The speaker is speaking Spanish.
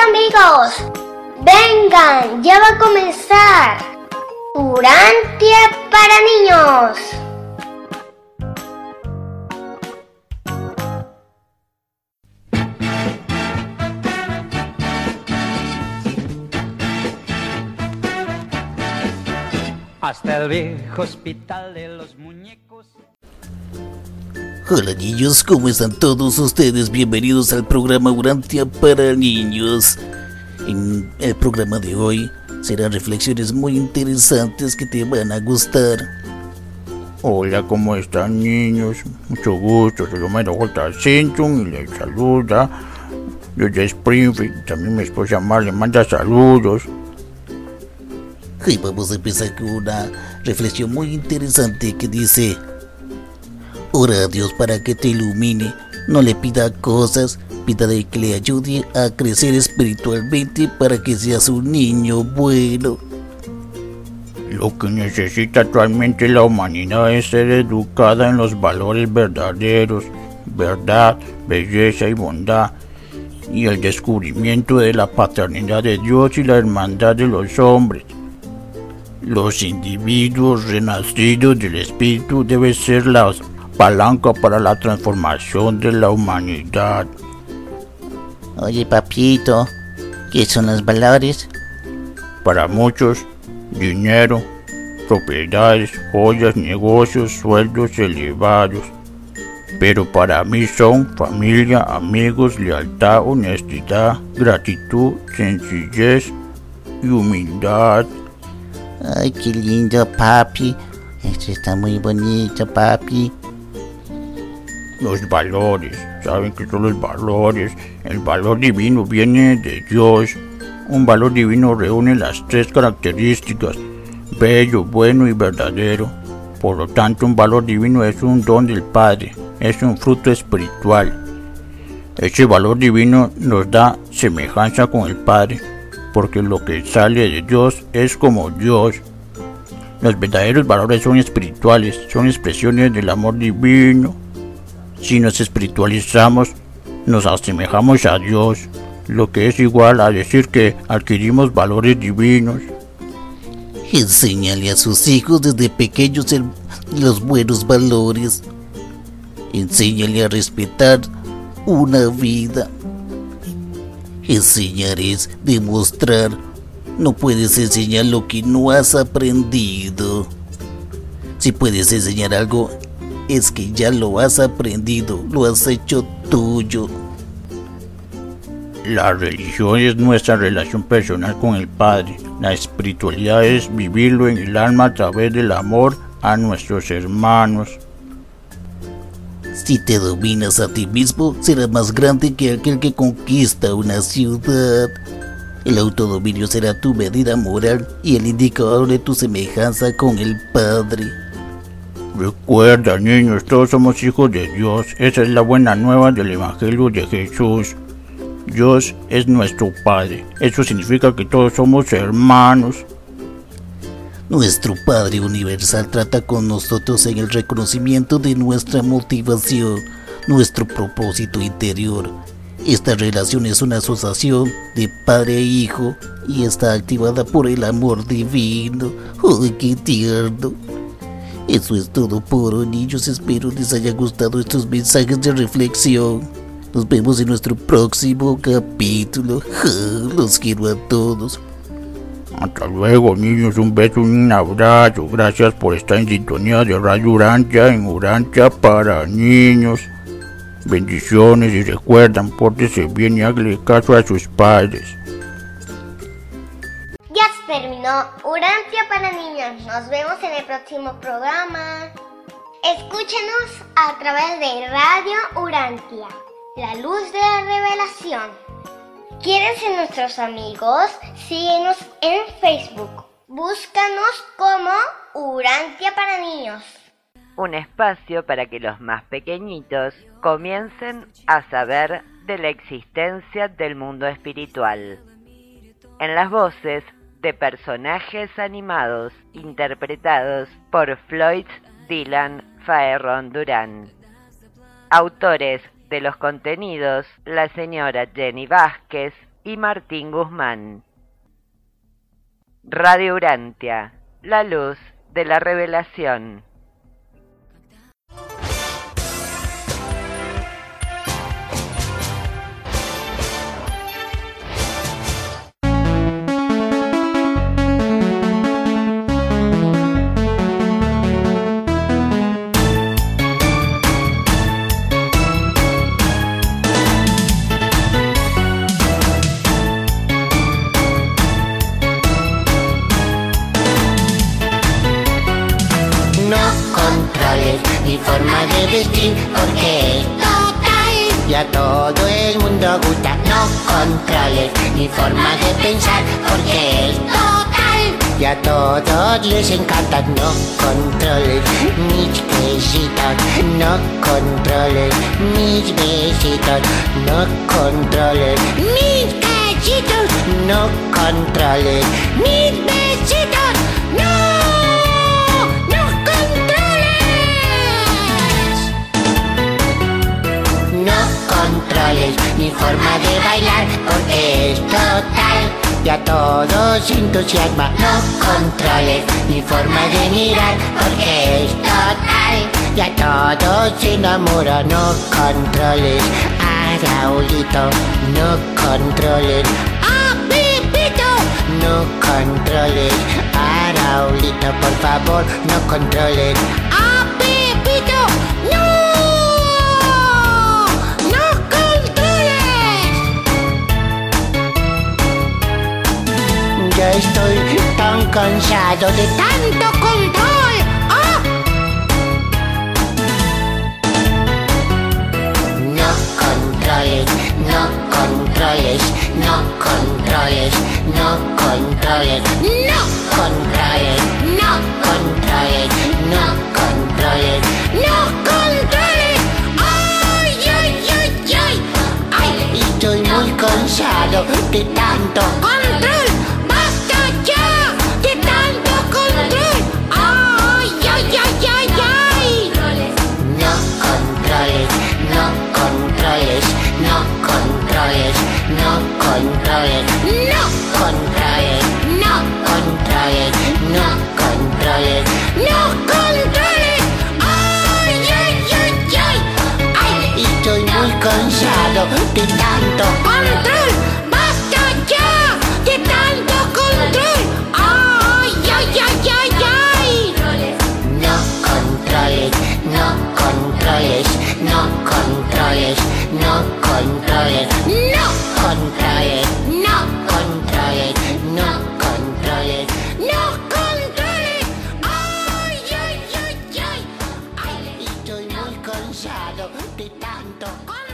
amigos, vengan, ya va a comenzar Urantia para niños. Hasta el viejo hospital de los muñecos. Hola niños, ¿cómo están todos ustedes? Bienvenidos al programa Urantia para niños. En el programa de hoy serán reflexiones muy interesantes que te van a gustar. Hola, ¿cómo están niños? Mucho gusto, soy Homero J. Simpson y les saluda desde Springfield. También mi esposa Mar le manda saludos. Hoy vamos a empezar con una reflexión muy interesante que dice: ora a Dios para que te ilumine, no le pida cosas, pídale que le ayude a crecer espiritualmente para que seas un niño bueno. Lo que necesita actualmente la humanidad es ser educada en los valores verdaderos, verdad, belleza y bondad, y el descubrimiento de la paternidad de Dios y la hermandad de los hombres. Los individuos renacidos del espíritu deben ser la palanca para la transformación de la humanidad. Oye papito, ¿qué son los valores? Para muchos, dinero, propiedades, joyas, negocios, sueldos elevados. Pero para mí son familia, amigos, lealtad, honestidad, gratitud, sencillez y humildad. Ay, qué lindo papi, esto está muy bonito papi. Los valores, ¿saben qué son los valores? El valor divino viene de Dios. Un valor divino reúne las tres características: bello, bueno y verdadero. Por lo tanto, un valor divino es un don del Padre, es un fruto espiritual. Ese valor divino nos da semejanza con el Padre, porque lo que sale de Dios es como Dios. Los verdaderos valores son espirituales, son expresiones del amor divino. Si nos espiritualizamos, nos asemejamos a Dios, lo que es igual a decir que adquirimos valores divinos. Enséñale a sus hijos desde pequeños los buenos valores. Enséñale a respetar una vida. Enseñar es demostrar. No puedes enseñar lo que no has aprendido. Si puedes enseñar algo, es que ya lo has aprendido, lo has hecho tuyo. La religión es nuestra relación personal con el Padre. La espiritualidad es vivirlo en el alma a través del amor a nuestros hermanos. Si te dominas a ti mismo, serás más grande que aquel que conquista una ciudad. El autodominio será tu medida moral y el indicador de tu semejanza con el Padre. Recuerda, niños, todos somos hijos de Dios. Esa es la buena nueva del Evangelio de Jesús. Dios es nuestro Padre. Eso significa que todos somos hermanos. Nuestro Padre Universal trata con nosotros en el reconocimiento de nuestra motivación, nuestro propósito interior. Esta relación es una asociación de padre e hijo y está activada por el amor divino. ¡Ay, qué tierno! Eso es todo por hoy, niños. Espero les haya gustado estos mensajes de reflexión. Nos vemos en nuestro próximo capítulo. Los quiero a todos. Hasta luego, niños. Un beso y un abrazo. Gracias por estar en sintonía de Radio Urantia en Urantia para niños. Bendiciones y recuerdan, pórtese bien y háganle caso a sus padres. Ya se terminó Urantia para niños. Nos vemos en el próximo programa. Escúchenos a través de Radio Urantia, la luz de la revelación. ¿Quieres ser nuestros amigos? Síguenos en Facebook. Búscanos como Urantia para niños. Un espacio para que los más pequeñitos comiencen a saber de la existencia del mundo espiritual. En las voces de personajes animados interpretados por Floyd Dylan Faerron Durán. Autores de los contenidos, la señora Jenny Vázquez y Martín Guzmán. Radio Urantia, la luz de la revelación. Mi forma de vestir porque es total y a todo el mundo gusta. No controles mi forma de pensar porque es total y a todos les encanta. No controles mis besitos, no controles mis besitos, no controles mis besitos, no controles mis besitos, no. Controles mi forma de bailar porque es total y a todos entusiasma. No controles mi forma de mirar porque es total y a todos se enamora. No controles a Raulito, no controles a Pepito, no controles a Raulito, por favor, no controles a Pepito, no. Ya estoy tan cansado de tanto control. ¡Ah! No controles, no controles, no controles, no controles, no controles, no controles, no controles, no controles. ¡Ay, ay, ay, ay! ¡Ay! Estoy muy cansado de tanto control. No controles, no controles, no controles, no controles, no controles. ¡Ay, ay, ay, ay! ¡Ay! Estoy muy cansado de tanto control. ¡Basta ya de tanto control! ¡Ay, ay, ay, ay, ay! No controles, no controles, no controles, no controles, no controles, no controles, no controles, no controles. ¡Ay, ay, ay, ay! ¡Ay! Estoy muy cansado de tanto control.